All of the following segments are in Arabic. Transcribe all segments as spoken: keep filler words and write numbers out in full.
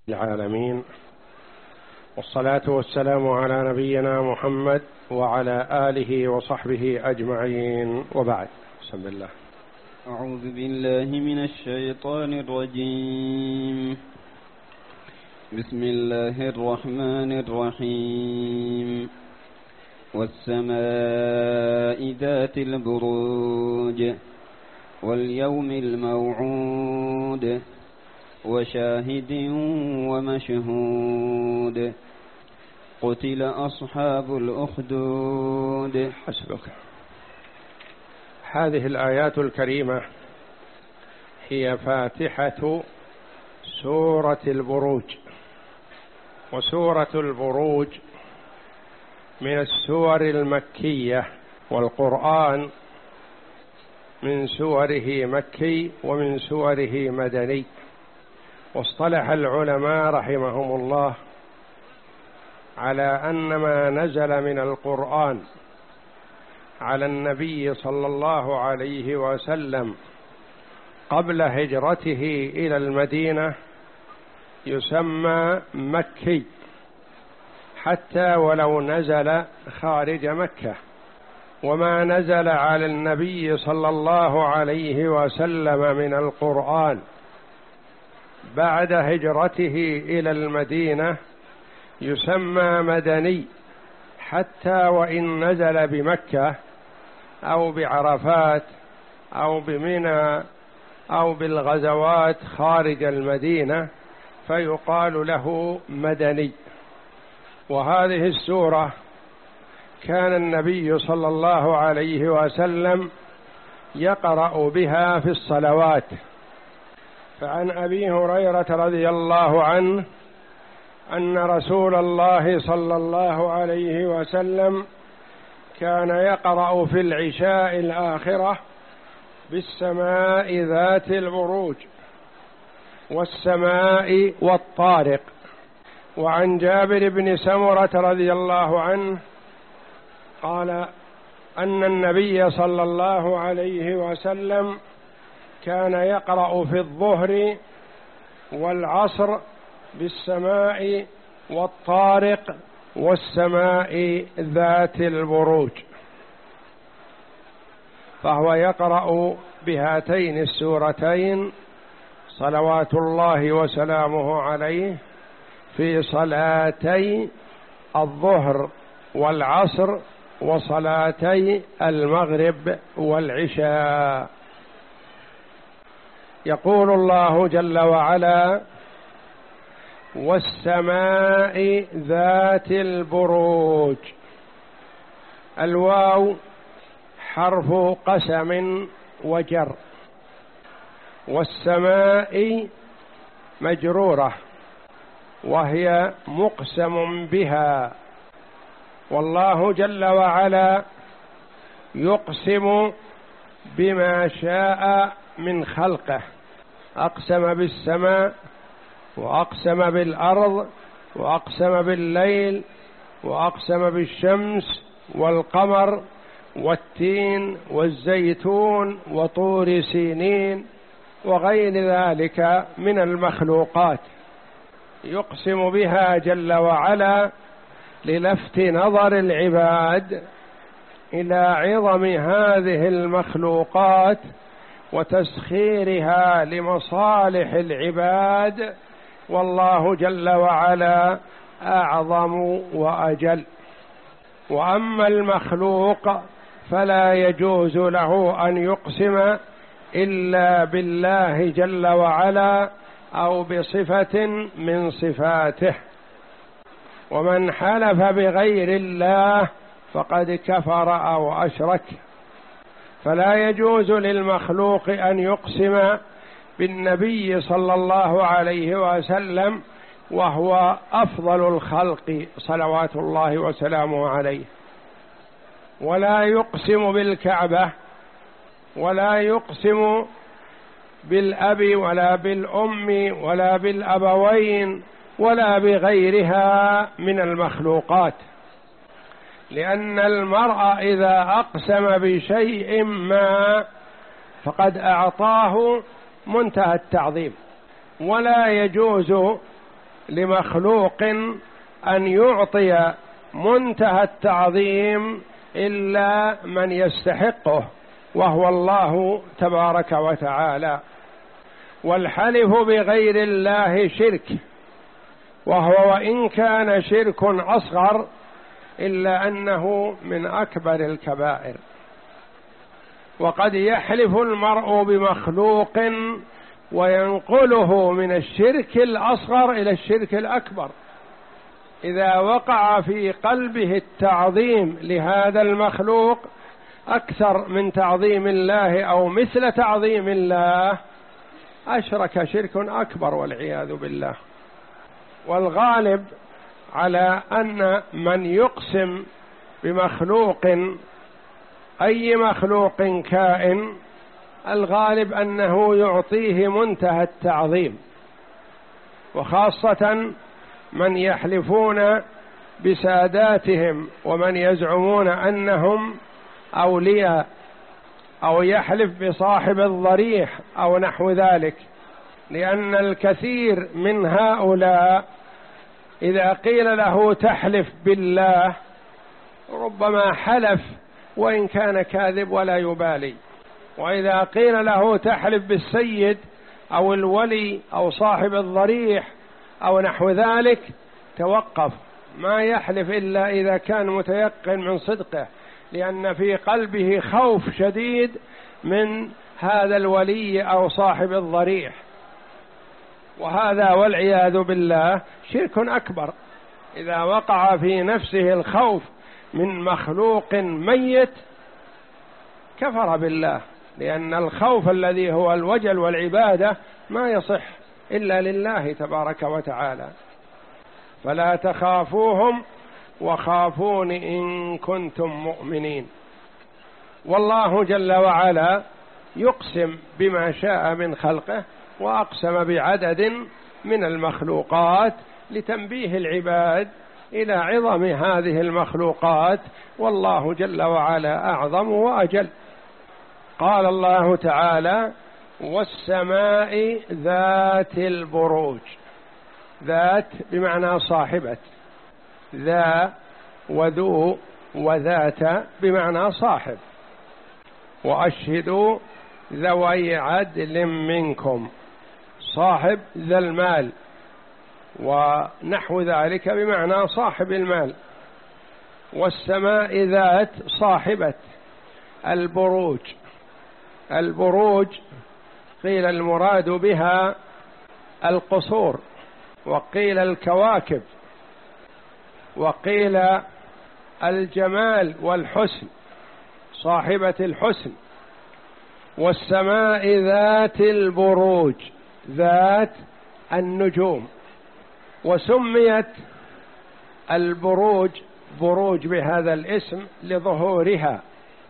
العالمين، والصلاة والسلام على نبينا محمد وعلى آله وصحبه أجمعين، وبعد. بسم الله. أعوذ بالله من الشيطان الرجيم. بسم الله الرحمن الرحيم. والسماء ذات البروج واليوم الموعود وشاهد ومشهود قتل أصحاب الأخدود. حسبك. هذه الآيات الكريمة هي فاتحة سورة البروج، وسورة البروج من السور المكية، والقرآن من سوره مكي ومن سوره مدني. واصطلح العلماء رحمهم الله على أن ما نزل من القرآن على النبي صلى الله عليه وسلم قبل هجرته إلى المدينة يسمى مكي، حتى ولو نزل خارج مكة. وما نزل على النبي صلى الله عليه وسلم من القرآن بعد هجرته إلى المدينة يسمى مدني، حتى وإن نزل بمكة أو بعرفات أو بمنى أو بالغزوات خارج المدينة فيقال له مدني. وهذه السورة كان النبي صلى الله عليه وسلم يقرأ بها في الصلوات. فعن أبي هريرة رضي الله عنه أن رسول الله صلى الله عليه وسلم كان يقرأ في العشاء الآخرة بالسماء ذات البروج والسماء والطارق. وعن جابر بن سمرة رضي الله عنه قال أن النبي صلى الله عليه وسلم كان يقرأ في الظهر والعصر بالسماء والطارق والسماء ذات البروج، فهو يقرأ بهاتين السورتين صلوات الله وسلامه عليه في صلاتي الظهر والعصر وصلاتي المغرب والعشاء. يقول الله جل وعلا: والسماء ذات البروج. الواو حرف قسم وجر، والسماء مجرورة وهي مقسم بها، والله جل وعلا يقسم بما شاء من خلقه. أقسم بالسماء، وأقسم بالأرض، وأقسم بالليل، وأقسم بالشمس والقمر والتين والزيتون وطور سينين وغير ذلك من المخلوقات، يقسم بها جل وعلا للفت نظر العباد إلى عظم هذه المخلوقات وتسخيرها لمصالح العباد، والله جل وعلا أعظم وأجل. وأما المخلوق فلا يجوز له أن يقسم إلا بالله جل وعلا أو بصفة من صفاته، ومن حلف بغير الله فقد كفر أو أشرك. فلا يجوز للمخلوق أن يقسم بالنبي صلى الله عليه وسلم وهو أفضل الخلق صلوات الله وسلامه عليه، ولا يقسم بالكعبة، ولا يقسم بالأب ولا بالأم ولا بالأبوين ولا بغيرها من المخلوقات، لأن المرء إذا أقسم بشيء ما فقد أعطاه منتهى التعظيم، ولا يجوز لمخلوق أن يعطي منتهى التعظيم إلا من يستحقه، وهو الله تبارك وتعالى. والحلف بغير الله شرك، وهو وإن كان شرك أصغر إلا أنه من أكبر الكبائر. وقد يحلف المرء بمخلوق وينقله من الشرك الأصغر إلى الشرك الأكبر إذا وقع في قلبه التعظيم لهذا المخلوق أكثر من تعظيم الله أو مثل تعظيم الله، أشرك شرك أكبر والعياذ بالله. والغالب على أن من يقسم بمخلوق أي مخلوق كائن الغالب أنه يعطيه منتهى التعظيم، وخاصة من يحلفون بساداتهم ومن يزعمون أنهم أولياء، أو يحلف بصاحب الضريح أو نحو ذلك، لأن الكثير من هؤلاء إذا قيل له تحلف بالله ربما حلف وإن كان كاذب ولا يبالي، وإذا قيل له تحلف بالسيد أو الولي أو صاحب الضريح أو نحو ذلك توقف، ما يحلف إلا إذا كان متيقن من صدقه، لأن في قلبه خوف شديد من هذا الولي أو صاحب الضريح. وهذا والعياذ بالله شرك أكبر إذا وقع في نفسه الخوف من مخلوق ميت كفر بالله، لأن الخوف الذي هو الوجل والعبادة ما يصح إلا لله تبارك وتعالى. فلا تخافوهم وخافون إن كنتم مؤمنين. والله جل وعلا يقسم بما شاء من خلقه، وأقسم بعدد من المخلوقات لتنبيه العباد إلى عظم هذه المخلوقات، والله جل وعلا أعظم وأجل. قال الله تعالى: والسماء ذات البروج. ذات بمعنى صاحبة، ذا وذو وذات بمعنى صاحب. وأشهدوا ذوي عدل منكم، صاحب ذا المال ونحو ذلك بمعنى صاحب المال. والسماء ذات صاحبة البروج. البروج قيل المراد بها القصور، وقيل الكواكب، وقيل الجمال والحسن، صاحبة الحسن. والسماء ذات البروج، ذات النجوم. وسميت البروج بروج بهذا الاسم لظهورها،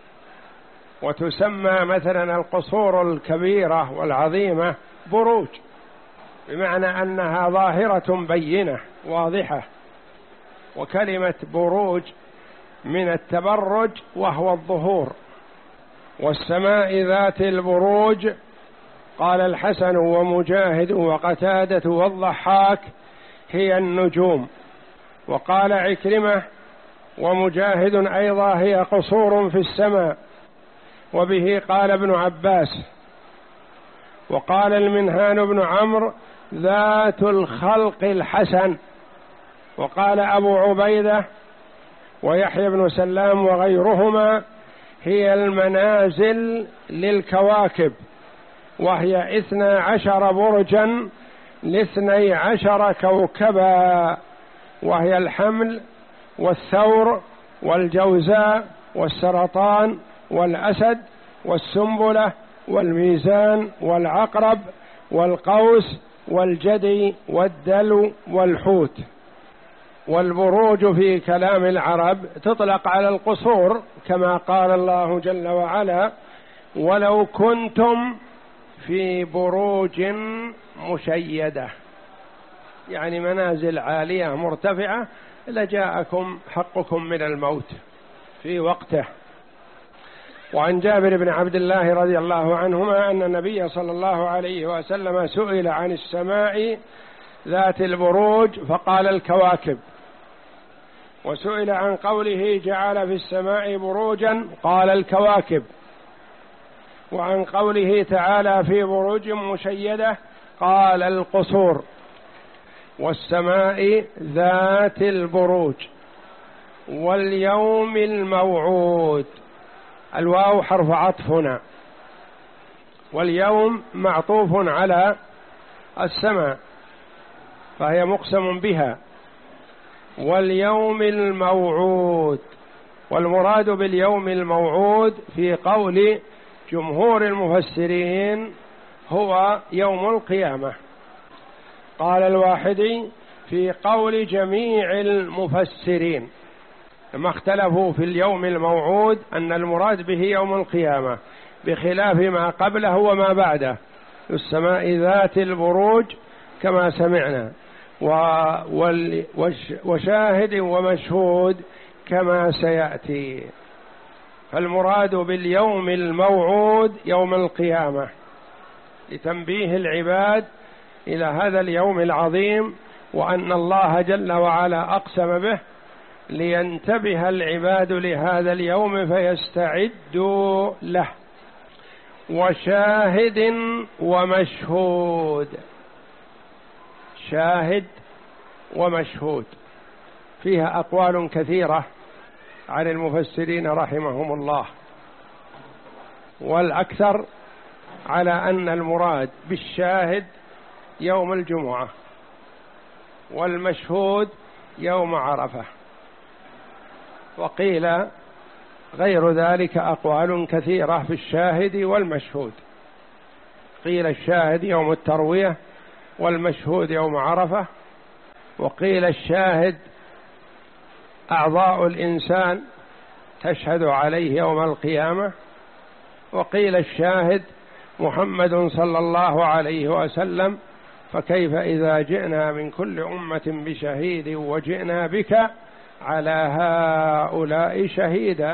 وتسمى مثلا القصور الكبيرة والعظيمة بروج، بمعنى أنها ظاهرة بينة واضحة. وكلمة بروج من التبرج وهو الظهور. والسماء ذات البروج قال الحسن ومجاهد وقتادة والضحاك هي النجوم. وقال عكرمة ومجاهد أيضا هي قصور في السماء، وبه قال ابن عباس. وقال المنهان بن عمرو ذات الخلق الحسن. وقال أبو عبيدة ويحيى بن سلام وغيرهما هي المنازل للكواكب، وهي اثنى عشر برجا لاثني عشر كوكبا، وهي الحمل والثور والجوزاء والسرطان والأسد والسنبلة والميزان والعقرب والقوس والجدي والدلو والحوت. والبروج في كلام العرب تطلق على القصور، كما قال الله جل وعلا: ولو كنتم في بروج مشيدة، يعني منازل عالية مرتفعة لجاءكم حقكم من الموت في وقته. وعن جابر بن عبد الله رضي الله عنهما أن النبي صلى الله عليه وسلم سئل عن السماء ذات البروج فقال الكواكب. وسئل عن قوله جعل في السماء بروجا قال الكواكب. وعن قوله تعالى في بروج مشيدة قال القصور. والسماء ذات البروج واليوم الموعود. الواو حرف عطف هنا، واليوم معطوف على السماء فهي مقسم بها. واليوم الموعود، والمراد باليوم الموعود في قول جمهور المفسرين هو يوم القيامة. قال الواحدي في قول جميع المفسرين ما اختلفوا في اليوم الموعود أن المراد به يوم القيامة، بخلاف ما قبله وما بعده. السماء ذات البروج كما سمعنا، وشاهد ومشهود كما سيأتي. فالمراد باليوم الموعود يوم القيامة، لتنبيه العباد إلى هذا اليوم العظيم، وأن الله جل وعلا أقسم به لينتبه العباد لهذا اليوم فيستعدوا له. وشاهد ومشهود، شاهد ومشهود فيها أقوال كثيرة عن المفسرين رحمهم الله، والأكثر على أن المراد بالشاهد يوم الجمعة، والمشهود يوم عرفة. وقيل غير ذلك أقوال كثيرة في الشاهد والمشهود. قيل الشاهد يوم التروية، والمشهود يوم عرفة. وقيل الشاهد أعضاء الإنسان تشهد عليه يوم القيامة. وقيل الشاهد محمد صلى الله عليه وسلم، فكيف إذا جئنا من كل أمة بشهيد وجئنا بك على هؤلاء شهيدا.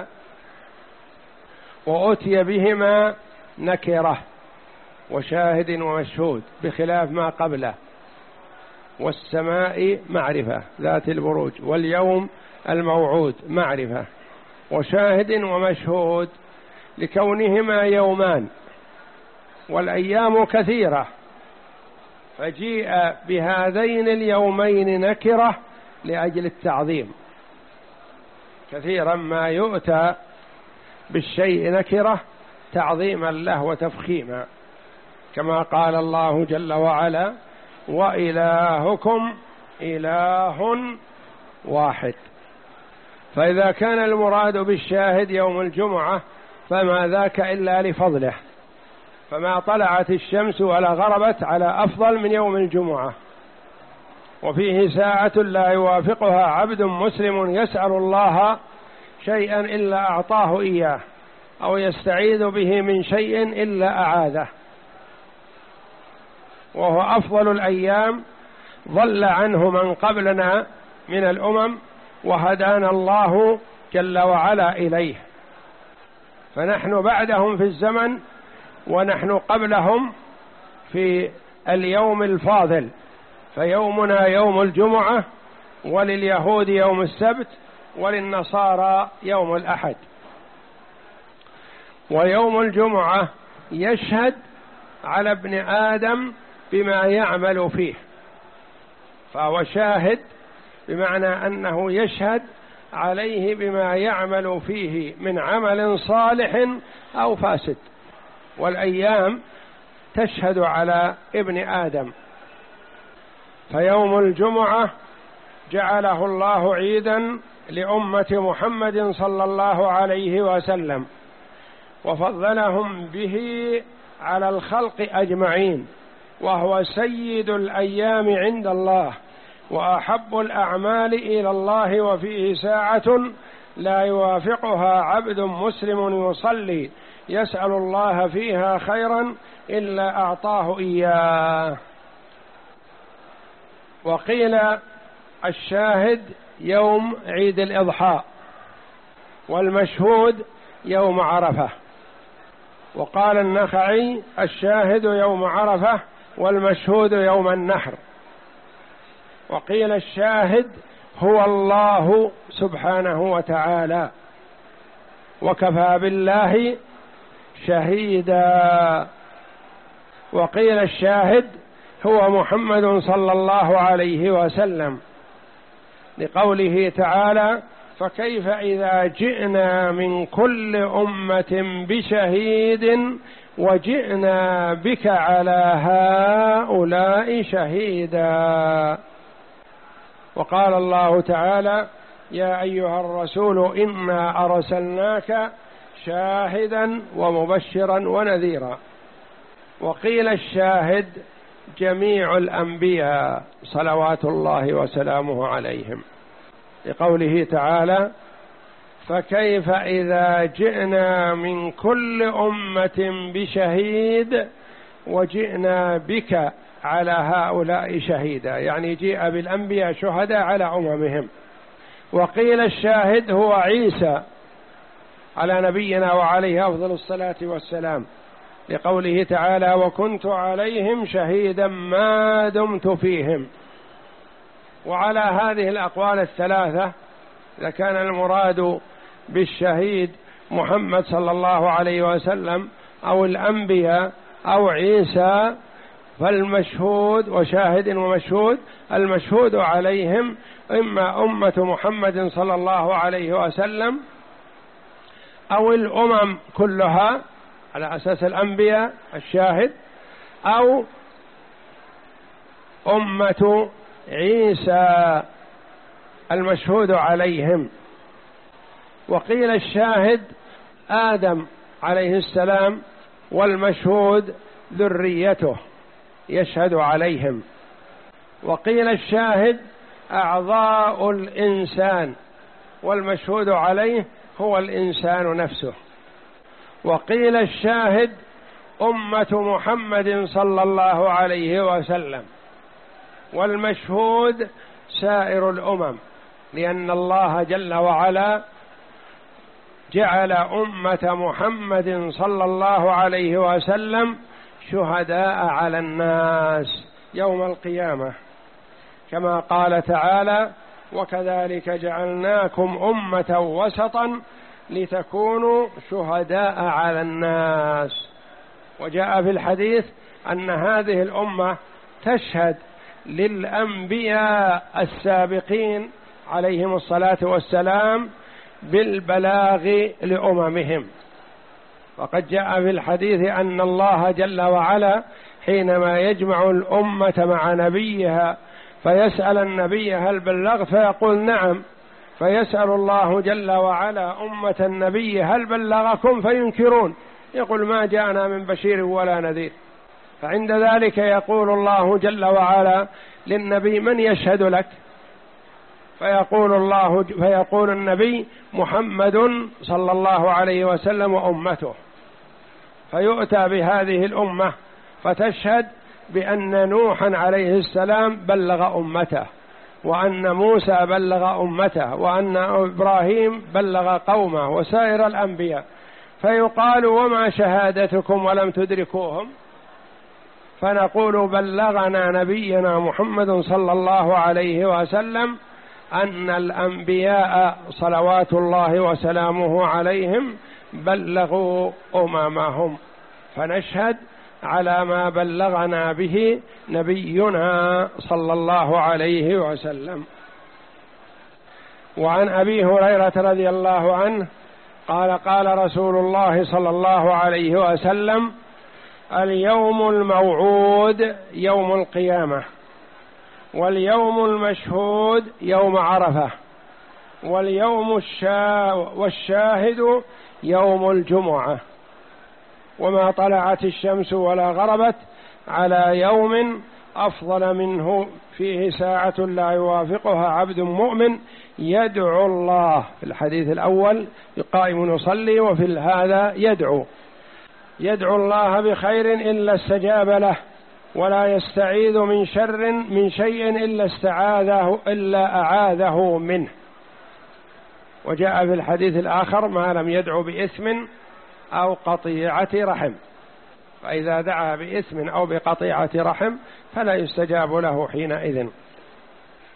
وأتي بهما نكرة، وشاهد ومشهود بخلاف ما قبله. والسماء معرفة ذات البروج، واليوم الموعود معرفة، وشاهد ومشهود لكونهما يومان والأيام كثيرة، فجيء بهذين اليومين نكرة لأجل التعظيم. كثيرا ما يؤتى بالشيء نكرة تعظيما له وتفخيما، كما قال الله جل وعلا وإلهكم إله واحد. فإذا كان المراد بالشاهد يوم الجمعة فما ذاك إلا لفضله، فما طلعت الشمس ولا غربت على أفضل من يوم الجمعة. وفيه ساعة لا يوافقها عبد مسلم يسأل الله شيئا إلا أعطاه إياه، أو يستعيذ به من شيء إلا أعاذه. وهو أفضل الأيام ضل عنه من قبلنا من الأمم، وهدانا الله جل وعلا إليه، فنحن بعدهم في الزمن ونحن قبلهم في اليوم الفاضل. فيومنا يوم الجمعة، ولليهود يوم السبت، وللنصارى يوم الأحد. ويوم الجمعة يشهد على ابن آدم بما يعمل فيه، فهو شاهد بمعنى أنه يشهد عليه بما يعمل فيه من عمل صالح أو فاسد. والأيام تشهد على ابن آدم. فيوم الجمعة جعله الله عيدا لأمة محمد صلى الله عليه وسلم، وفضلهم به على الخلق أجمعين، وهو سيد الأيام عند الله وأحب الأعمال إلى الله. وفيه ساعة لا يوافقها عبد مسلم يصلي يسأل الله فيها خيرا إلا أعطاه إياه. وقيل الشاهد يوم عيد الإضحى، والمشهود يوم عرفة. وقال النخعي الشاهد يوم عرفة، والمشهود يوم النحر. وقيل الشاهد هو الله سبحانه وتعالى، وكفى بالله شهيدا. وقيل الشاهد هو محمد صلى الله عليه وسلم، لقوله تعالى: فكيف إذا جئنا من كل أمة بشهيد وجئنا بك على هؤلاء شهيدا. وقال الله تعالى: يا أيها الرسول إنا أرسلناك شاهدا ومبشرا ونذيرا. وقيل الشاهد جميع الأنبياء صلوات الله وسلامه عليهم، لقوله تعالى: فكيف إذا جئنا من كل أمة بشهيد وجئنا بك على هؤلاء شهيدا، يعني جيء بالأنبياء شهداء على أممهم. وقيل الشاهد هو عيسى على نبينا وعليه أفضل الصلاة والسلام، لقوله تعالى: وكنت عليهم شهيدا ما دمت فيهم. وعلى هذه الأقوال الثلاثة، إذا كان المراد بالشهيد محمد صلى الله عليه وسلم أو الأنبياء أو عيسى، فالمشهود وشاهد ومشهود، المشهود عليهم إما أمة محمد صلى الله عليه وسلم أو الأمم كلها على أساس الأنبياء الشاهد، أو أمة عيسى المشهود عليهم. وقيل الشاهد آدم عليه السلام، والمشهود ذريته يشهد عليهم. وقيل الشاهد أعضاء الإنسان، والمشهود عليه هو الإنسان نفسه. وقيل الشاهد أمة محمد صلى الله عليه وسلم، والمشهود سائر الأمم، لأن الله جل وعلا جعل أمة محمد صلى الله عليه وسلم شهداء على الناس يوم القيامة، كما قال تعالى: وكذلك جعلناكم أمة وسطا لتكونوا شهداء على الناس. وجاء في الحديث أن هذه الأمة تشهد للأنبياء السابقين عليهم الصلاة والسلام بالبلاغ لأممهم. وقد جاء في الحديث أن الله جل وعلا حينما يجمع الأمة مع نبيها فيسأل النبي: هل بلغ؟ فيقول: نعم. فيسأل الله جل وعلا أمة النبي: هل بلغكم؟ فينكرون، يقول: ما جاءنا من بشير ولا نذير. فعند ذلك يقول الله جل وعلا للنبي: من يشهد لك؟ فيقول الله فيقول النبي: محمد صلى الله عليه وسلم وأمته. فيؤتى بهذه الأمة فتشهد بأن نوحا عليه السلام بلغ أمته، وأن موسى بلغ أمته، وأن إبراهيم بلغ قومه، وسائر الأنبياء. فيقال: وما شهادتكم ولم تدركوهم؟ فنقول: بلغنا نبينا محمد صلى الله عليه وسلم أن الأنبياء صلوات الله وسلامه عليهم بلغوا أممهم، فنشهد على ما بلغنا به نبينا صلى الله عليه وسلم. وعن أبي هريرة رضي الله عنه قال: قال رسول الله صلى الله عليه وسلم: اليوم الموعود يوم القيامة، واليوم المشهود يوم عرفة، واليوم الشا والشاهد يوم الجمعة، وما طلعت الشمس ولا غربت على يوم أفضل منه فيه ساعة لا يوافقها عبد مؤمن يدعو الله. في الحديث الأول قائم يصلي، وفي هذا يدعو يدعو الله بخير إلا استجاب له، ولا يستعيذ من شر من شيء إلا استعاذه إلا أعاذه منه. وجاء في الحديث الآخر: ما لم يدعو بإثم أو قطيعة رحم. فإذا دعا بإثم أو بقطيعة رحم فلا يستجاب له حينئذ.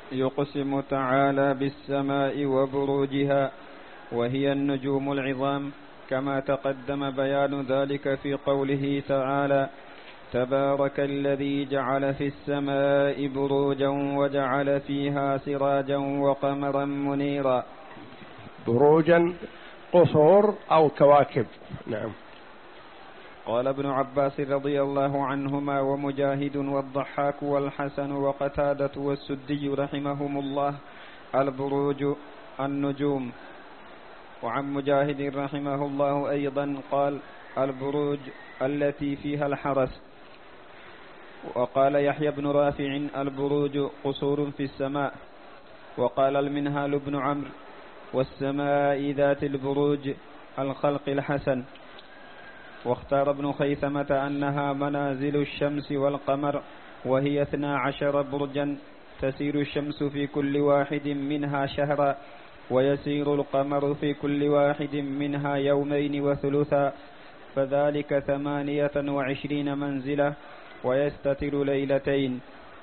يقسم تعالى بالسماء وبروجها، وهي النجوم العظام، كما تقدم بيان ذلك في قوله تعالى: تبارك الذي جعل في السماء بروجا وجعل فيها سراجا وقمرا منيرا. بروجا قصور أو كواكب. نعم. قال ابن عباس رضي الله عنهما ومجاهد والضحاك والحسن وقتادة والسدي رحمهم الله: البروج النجوم. وعن مجاهد رحمه الله أيضا قال: البروج التي فيها الحرس. وقال يحيى بن رافع: البروج قصور في السماء. وقال المنهال بن عمرو: والسماء ذات البروج الخلق الحسن. واختار ابن خيثمة أنها منازل الشمس والقمر، وهي اثنا عشر برجا، تسير الشمس في كل واحد منها شهرا، ويسير القمر في كل واحد منها يومين وثلثا، فذلك ثمانية وعشرين منزلة، ويستتر ليلتين.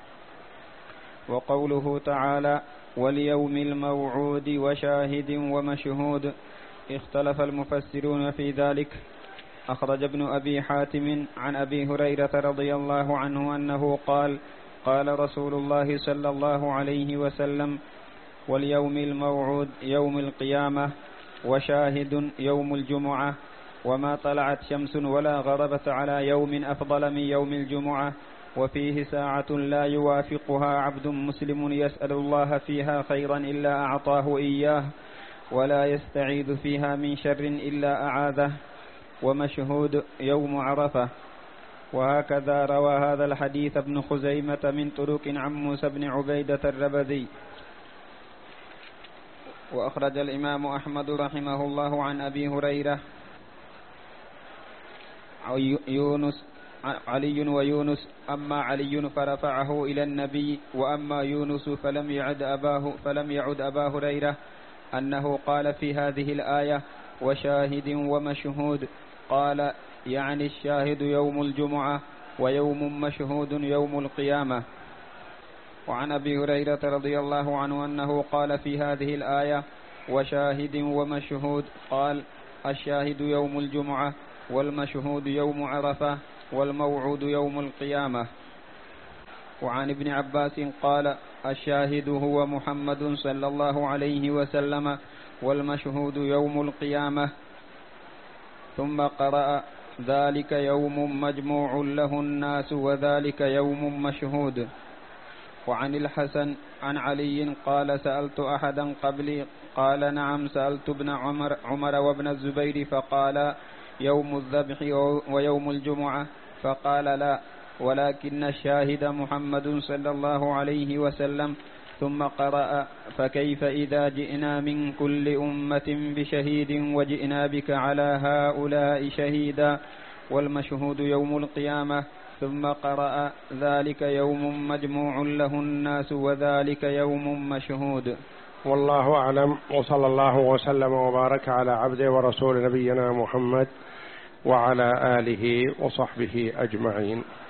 وقوله تعالى: واليوم الموعود وشاهد ومشهود، اختلف المفسرون في ذلك. أخرج ابن أبي حاتم عن أبي هريرة رضي الله عنه أنه قال: قال رسول الله صلى الله عليه وسلم: واليوم الموعود يوم القيامة، وشاهد يوم الجمعة، وما طلعت شمس ولا غربت على يوم أفضل من يوم الجمعة، وفيه ساعة لا يوافقها عبد مسلم يسأل الله فيها خيرا إلا أعطاه إياه، ولا يستعيذ فيها من شر إلا أعاذه، ومشهود يوم عرفة. وهكذا روى هذا الحديث ابن خزيمة من طرق عن موسى بن عبيدة الربذي. وأخرج الإمام أحمد رحمه الله عن أبي هريرة يونس علي ويونس: أما علي فرفعه إلى النبي، وأما يونس فلم يعد أباه, فلم يعد أبا هريرة أنه قال في هذه الآية: وشاهد ومشهود، قال يعني الشاهد يوم الجمعة، ويوم مشهود يوم القيامة. وعن أبي هريرة رضي الله عنه أنه قال في هذه الآية: وشاهد ومشهود، قال: الشاهد يوم الجمعة، والمشهود يوم عرفة، والموعود يوم القيامة. وعن ابن عباس قال: الشاهد هو محمد صلى الله عليه وسلم، والمشهود يوم القيامة. ثم قرأ: ذلك يوم مجموع له الناس، وذلك يوم مشهود. وعن الحسن عن علي قال: سألت أحدا قبلي، قال: نعم، سألت ابن عمر, عمر وابن الزبير، فقال: يوم الذبح ويوم الجمعة، فقال: لا، ولكن الشاهد محمد صلى الله عليه وسلم. ثم قرأ: فكيف إذا جئنا من كل أمة بشهيد وجئنا بك على هؤلاء شهيدا، والمشهود يوم القيامة. ثم قرأ: ذلك يوم مجموع له الناس، وذلك يوم مشهود. والله أعلم، وصلى الله وسلم وبارك على عبده ورسول نبينا محمد وعلى آله وصحبه أجمعين.